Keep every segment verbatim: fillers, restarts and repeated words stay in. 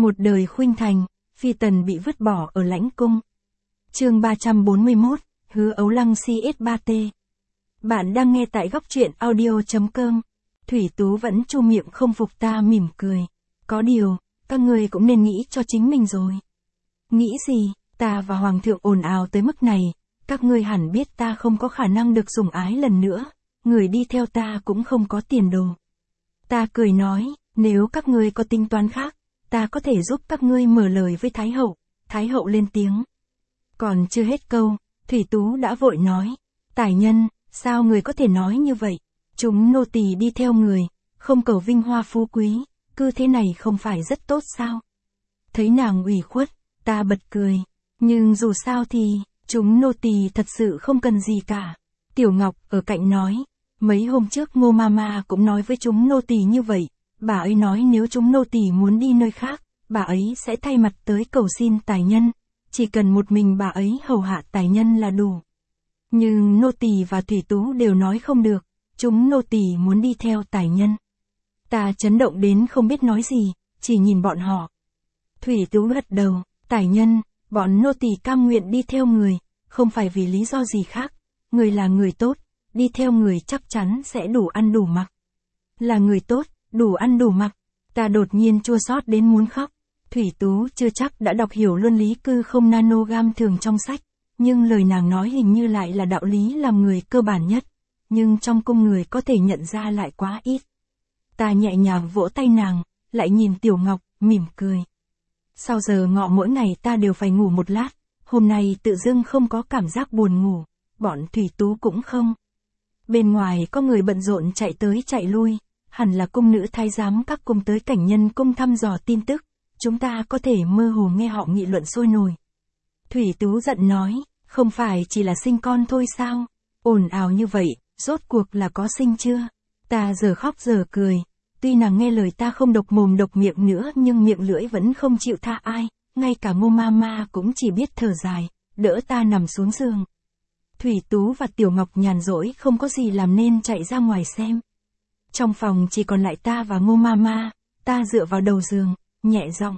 Một đời khuynh thành, phi tần bị vứt bỏ ở lãnh cung. Chương ba trăm bốn mươi mốt, Hứa Ấu Lăng xê ét ba T. Bạn đang nghe tại góc truyện audio chấm com. Thủy Tú vẫn chu miệng không phục ta mỉm cười. Có điều, các ngươi cũng nên nghĩ cho chính mình rồi. Nghĩ gì, ta và Hoàng thượng ồn ào tới mức này, các ngươi hẳn biết ta không có khả năng được sủng ái lần nữa, người đi theo ta cũng không có tiền đồ. Ta cười nói, nếu các ngươi có tính toán khác, ta có thể giúp các ngươi mở lời với Thái hậu. Thái hậu lên tiếng. Còn chưa hết câu, Thủy Tú đã vội nói, tài nhân, sao người có thể nói như vậy? Chúng nô tỳ đi theo người, không cầu vinh hoa phú quý, cứ thế này không phải rất tốt sao? Thấy nàng ủy khuất, ta bật cười, nhưng dù sao thì, chúng nô tỳ thật sự không cần gì cả. Tiểu Ngọc ở cạnh nói, mấy hôm trước Ngô Mama cũng nói với chúng nô tỳ như vậy, bà ấy nói nếu chúng nô tỳ muốn đi nơi khác, bà ấy sẽ thay mặt tới cầu xin tài nhân, chỉ cần một mình bà ấy hầu hạ tài nhân là đủ. Nhưng nô tỳ và Thủy Tú đều nói không được, chúng nô tỳ muốn đi theo tài nhân. Ta chấn động đến không biết nói gì, chỉ nhìn bọn họ. Thủy Tú gật đầu, tài nhân, bọn nô tỳ cam nguyện đi theo người, không phải vì lý do gì khác, người là người tốt, đi theo người chắc chắn sẽ đủ ăn đủ mặc. Là người tốt, đủ ăn đủ mặc, ta đột nhiên chua xót đến muốn khóc. Thủy Tú chưa chắc đã đọc hiểu luân lý cư không nanogam thường trong sách, nhưng lời nàng nói hình như lại là đạo lý làm người cơ bản nhất, nhưng trong cung người có thể nhận ra lại quá ít. Ta nhẹ nhàng vỗ tay nàng, lại nhìn Tiểu Ngọc, mỉm cười. Sau giờ ngọ mỗi ngày ta đều phải ngủ một lát, hôm nay tự dưng không có cảm giác buồn ngủ, bọn Thủy Tú cũng không. Bên ngoài có người bận rộn chạy tới chạy lui, hẳn là cung nữ thái giám các cung tới cảnh nhân cung thăm dò tin tức, chúng ta có thể mơ hồ nghe họ nghị luận sôi nổi. Thủy Tú giận nói, không phải chỉ là sinh con thôi sao? Ồn ào như vậy, rốt cuộc là có sinh chưa? Ta giờ khóc giờ cười, tuy nàng nghe lời ta không độc mồm độc miệng nữa nhưng miệng lưỡi vẫn không chịu tha ai, ngay cả Ngô Mama cũng chỉ biết thở dài, đỡ ta nằm xuống giường. Thủy Tú và Tiểu Ngọc nhàn rỗi không có gì làm nên chạy ra ngoài xem. Trong phòng chỉ còn lại ta và Ngô Mama, ta dựa vào đầu giường, nhẹ giọng.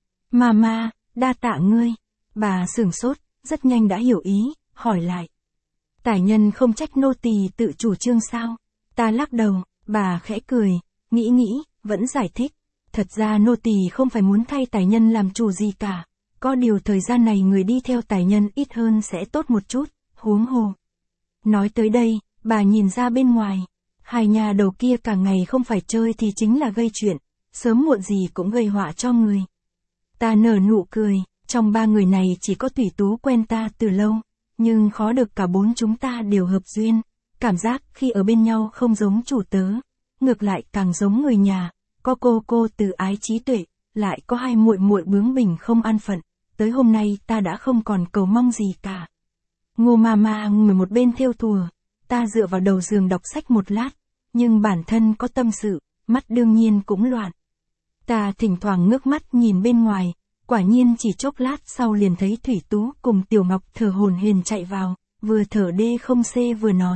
Mama, đa tạ ngươi. Bà sửng sốt, rất nhanh đã hiểu ý, hỏi lại. Tài nhân không trách nô tỳ tự chủ trương sao? Ta lắc đầu, bà khẽ cười, nghĩ nghĩ, vẫn giải thích. Thật ra nô tỳ không phải muốn thay tài nhân làm chủ gì cả. Có điều thời gian này người đi theo tài nhân ít hơn sẽ tốt một chút, huống hồ. Nói tới đây, bà nhìn ra bên ngoài. Hai nhà đầu kia cả ngày không phải chơi thì chính là gây chuyện, sớm muộn gì cũng gây họa cho người. Ta nở nụ cười, trong ba người này chỉ có Thủy Tú quen ta từ lâu, nhưng khó được cả bốn chúng ta đều hợp duyên, cảm giác khi ở bên nhau không giống chủ tớ, ngược lại càng giống người nhà, có cô cô từ ái trí tuệ, lại có hai muội muội bướng bỉnh không an phận, tới hôm nay ta đã không còn cầu mong gì cả. Ngô Mama ngồi một bên thêu thùa, ta dựa vào đầu giường đọc sách một lát, nhưng bản thân có tâm sự, mắt đương nhiên cũng loạn. Ta thỉnh thoảng ngước mắt nhìn bên ngoài, quả nhiên chỉ chốc lát sau liền thấy Thủy Tú cùng Tiểu Ngọc thở hổn hển chạy vào, vừa thở đê không xê vừa nói.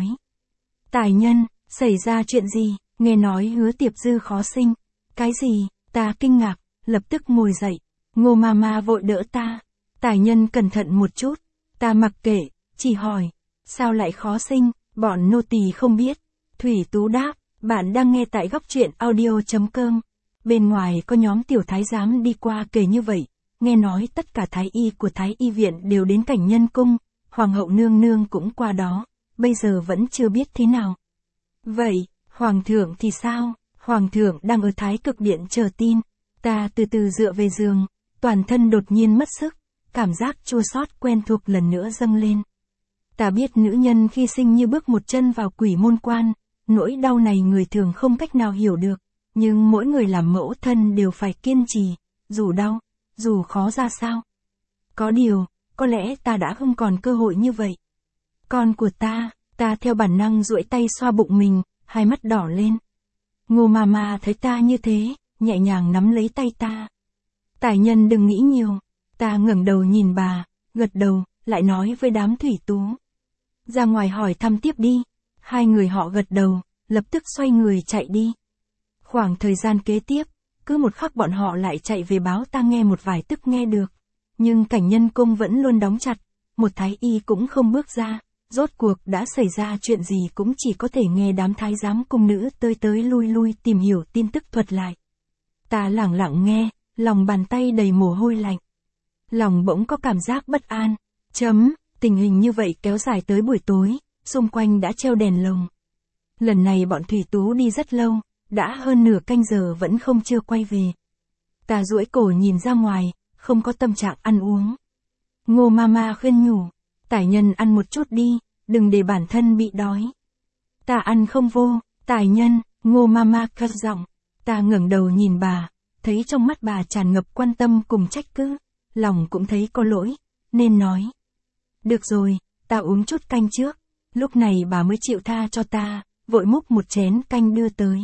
Tài nhân, xảy ra chuyện gì, nghe nói Hứa Tiệp Dư khó sinh. Cái gì, ta kinh ngạc, lập tức ngồi dậy. Ngô Mama vội đỡ ta. Tài nhân cẩn thận một chút, ta mặc kệ, chỉ hỏi, sao lại khó sinh, bọn nô tỳ không biết. Thủy Tú đáp, bạn đang nghe tại góc truyện audio chấm com. Bên ngoài có nhóm tiểu thái giám đi qua kể như vậy, nghe nói tất cả thái y của thái y viện đều đến cảnh nhân cung, hoàng hậu nương nương cũng qua đó, bây giờ vẫn chưa biết thế nào. Vậy, hoàng thượng thì sao? Hoàng thượng đang ở Thái Cực Điện chờ tin. Ta từ từ dựa về giường, toàn thân đột nhiên mất sức, cảm giác chua xót quen thuộc lần nữa dâng lên. Ta biết nữ nhân khi sinh như bước một chân vào quỷ môn quan, nỗi đau này người thường không cách nào hiểu được, nhưng mỗi người làm mẫu thân đều phải kiên trì, dù đau, dù khó ra sao. Có điều, có lẽ ta đã không còn cơ hội như vậy. Con của ta, ta theo bản năng duỗi tay xoa bụng mình, hai mắt đỏ lên. Ngô Mama thấy ta như thế, nhẹ nhàng nắm lấy tay ta. Tài nhân đừng nghĩ nhiều. Ta ngẩng đầu nhìn bà, gật đầu, lại nói với đám Thủy Tú. Ra ngoài hỏi thăm tiếp đi. Hai người họ gật đầu, lập tức xoay người chạy đi. Khoảng thời gian kế tiếp, cứ một khắc bọn họ lại chạy về báo ta nghe một vài tức nghe được. Nhưng cảnh nhân cung vẫn luôn đóng chặt, một thái y cũng không bước ra, rốt cuộc đã xảy ra chuyện gì cũng chỉ có thể nghe đám thái giám cung nữ tới tới lui lui tìm hiểu tin tức thuật lại. Ta lẳng lặng nghe, lòng bàn tay đầy mồ hôi lạnh. Lòng bỗng có cảm giác bất an. Chấm, tình hình như vậy kéo dài tới buổi tối, xung quanh đã treo đèn lồng. Lần này bọn Thủy Tú đi rất lâu, đã hơn nửa canh giờ vẫn không chưa quay về. Ta duỗi cổ nhìn ra ngoài, không có tâm trạng ăn uống. Ngô Mama khuyên nhủ, Tải Nhân ăn một chút đi, đừng để bản thân bị đói. Ta ăn không vô, Tải Nhân, Ngô Mama cất giọng. Ta ngẩng đầu nhìn bà, thấy trong mắt bà tràn ngập quan tâm cùng trách cứ, lòng cũng thấy có lỗi, nên nói. Được rồi, ta uống chút canh trước. Lúc này bà mới chịu tha cho ta, vội múc một chén canh đưa tới.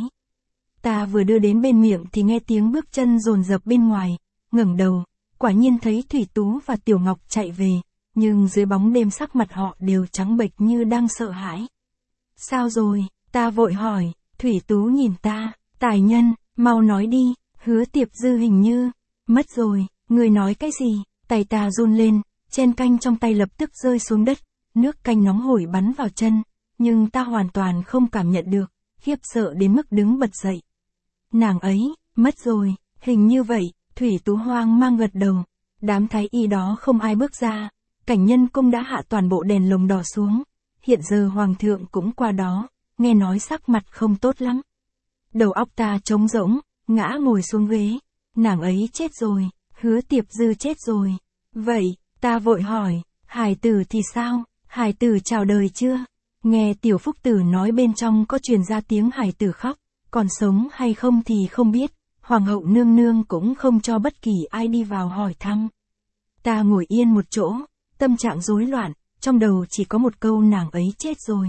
Ta vừa đưa đến bên miệng thì nghe tiếng bước chân dồn dập bên ngoài, ngẩng đầu, quả nhiên thấy Thủy Tú và Tiểu Ngọc chạy về, nhưng dưới bóng đêm sắc mặt họ đều trắng bệch như đang sợ hãi. Sao rồi? Ta vội hỏi. Thủy Tú nhìn ta, Tải Nhân, mau nói đi, Hứa Tiệp Dư hình như mất rồi. Người nói cái gì? Tay ta run lên, chén canh trong tay lập tức rơi xuống đất, nước canh nóng hổi bắn vào chân, nhưng ta hoàn toàn không cảm nhận được, khiếp sợ đến mức đứng bật dậy. Nàng ấy, mất rồi, hình như vậy. Thủy Tú hoang mang gật đầu. Đám thái y đó không ai bước ra, cảnh nhân cung đã hạ toàn bộ đèn lồng đỏ xuống, hiện giờ hoàng thượng cũng qua đó, nghe nói sắc mặt không tốt lắm. Đầu óc ta trống rỗng, ngã ngồi xuống ghế. Nàng ấy chết rồi, Hứa Tiệp Dư chết rồi. Vậy, ta vội hỏi, Hải tử thì sao? Hải tử chào đời chưa? Nghe Tiểu Phúc Tử nói bên trong có truyền ra tiếng Hải tử khóc, còn sống hay không thì không biết. Hoàng hậu nương nương cũng không cho bất kỳ ai đi vào hỏi thăm. Ta ngồi yên một chỗ, tâm trạng rối loạn, trong đầu chỉ có một câu nàng ấy chết rồi.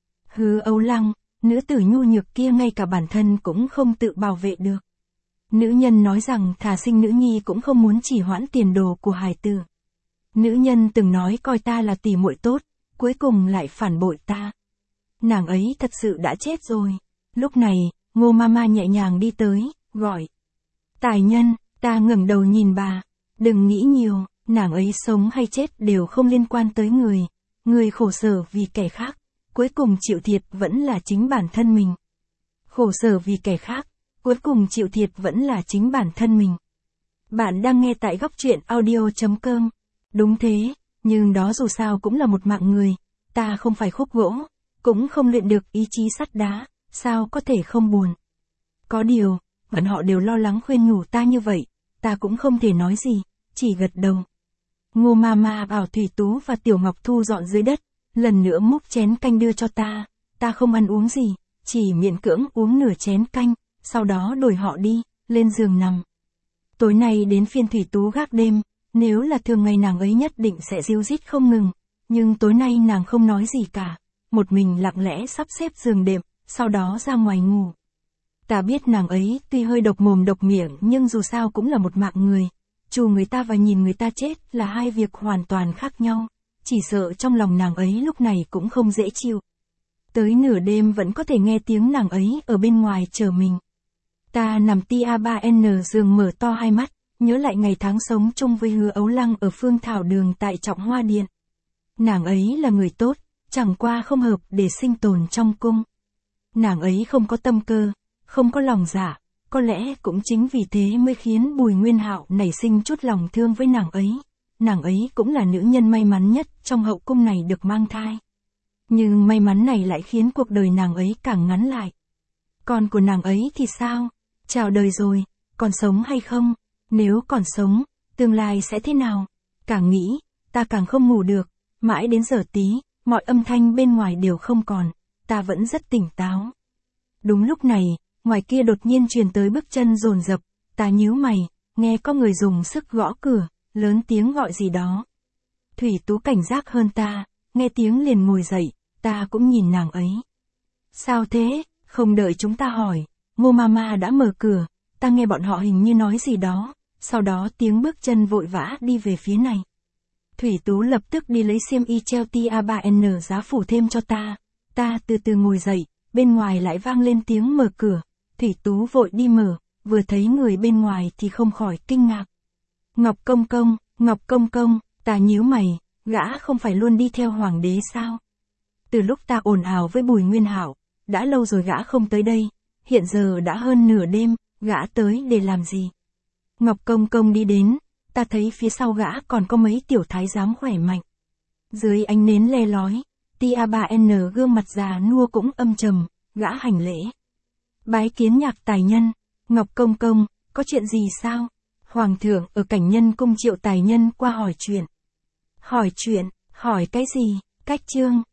Hứa Âu Lăng, nữ tử nhu nhược kia ngay cả bản thân cũng không tự bảo vệ được. Nữ nhân nói rằng thà sinh nữ nhi cũng không muốn chỉ hoãn tiền đồ của hài tử. Nữ nhân từng nói coi ta là tỷ muội tốt, cuối cùng lại phản bội ta. Nàng ấy thật sự đã chết rồi. Lúc này, Ngô Mama nhẹ nhàng đi tới, gọi. Tải Nhân, ta ngẩng đầu nhìn bà. Đừng nghĩ nhiều, nàng ấy sống hay chết đều không liên quan tới người. Người khổ sở vì kẻ khác, cuối cùng chịu thiệt vẫn là chính bản thân mình. Khổ sở vì kẻ khác, cuối cùng chịu thiệt vẫn là chính bản thân mình. Bạn đang nghe tại góc truyện audio chấm com. Đúng thế, nhưng đó dù sao cũng là một mạng người. Ta không phải khúc gỗ, cũng không luyện được ý chí sắt đá, sao có thể không buồn. Có điều, bọn họ đều lo lắng khuyên nhủ ta như vậy, ta cũng không thể nói gì, chỉ gật đầu. Ngô Mama bảo Thủy Tú và Tiểu Ngọc thu dọn dưới đất, lần nữa múc chén canh đưa cho ta. Ta không ăn uống gì, chỉ miễn cưỡng uống nửa chén canh, sau đó đổi họ đi, lên giường nằm. Tối nay đến phiên Thủy Tú gác đêm, nếu là thường ngày nàng ấy nhất định sẽ ríu rít không ngừng, nhưng tối nay nàng không nói gì cả, một mình lặng lẽ sắp xếp giường đệm, sau đó ra ngoài ngủ. Ta biết nàng ấy tuy hơi độc mồm độc miệng nhưng dù sao cũng là một mạng người, trù người ta và nhìn người ta chết là hai việc hoàn toàn khác nhau, chỉ sợ trong lòng nàng ấy lúc này cũng không dễ chịu. Tới nửa đêm vẫn có thể nghe tiếng nàng ấy ở bên ngoài chờ mình. Ta nằm tia ba en giường mở to hai mắt, nhớ lại ngày tháng sống chung với Hứa Ấu Lăng ở Phương Thảo Đường tại Trọng Hoa Điện. Nàng ấy là người tốt, chẳng qua không hợp để sinh tồn trong cung. Nàng ấy không có tâm cơ, không có lòng dạ, có lẽ cũng chính vì thế mới khiến Bùi Nguyên Hạo nảy sinh chút lòng thương với nàng ấy. Nàng ấy cũng là nữ nhân may mắn nhất trong hậu cung này được mang thai. Nhưng may mắn này lại khiến cuộc đời nàng ấy càng ngắn lại. Con của nàng ấy thì sao? Chào đời rồi, còn sống hay không? Nếu còn sống, tương lai sẽ thế nào? Càng nghĩ, ta càng không ngủ được, mãi đến giờ tí, mọi âm thanh bên ngoài đều không còn, ta vẫn rất tỉnh táo. Đúng lúc này, ngoài kia đột nhiên truyền tới bước chân dồn dập, ta nhíu mày, nghe có người dùng sức gõ cửa, lớn tiếng gọi gì đó. Thủy Tú cảnh giác hơn ta, nghe tiếng liền ngồi dậy, ta cũng nhìn nàng ấy. Sao thế? Không đợi chúng ta hỏi, Ngô Mama đã mở cửa, ta nghe bọn họ hình như nói gì đó, sau đó tiếng bước chân vội vã đi về phía này. Thủy Tú lập tức đi lấy xiêm y treo tia ba en giá phủ thêm cho ta, ta từ từ ngồi dậy, bên ngoài lại vang lên tiếng mở cửa, Thủy Tú vội đi mở, vừa thấy người bên ngoài thì không khỏi kinh ngạc. Ngọc Công Công, Ngọc Công Công, ta nhíu mày, gã không phải luôn đi theo hoàng đế sao? Từ lúc ta ồn ào với Bùi Nguyên Hạo, đã lâu rồi gã không tới đây, hiện giờ đã hơn nửa đêm, gã tới để làm gì? Ngọc Công Công đi đến, ta thấy phía sau gã còn có mấy tiểu thái giám khỏe mạnh. Dưới ánh nến le lói, Tia ba N gương mặt già nua cũng âm trầm, gã hành lễ. Bái kiến Nhạc tài nhân, Ngọc Công Công, có chuyện gì sao? Hoàng thượng ở Cảnh Nhân cung triệu tài nhân qua hỏi chuyện. Hỏi chuyện, hỏi cái gì? Cách chương,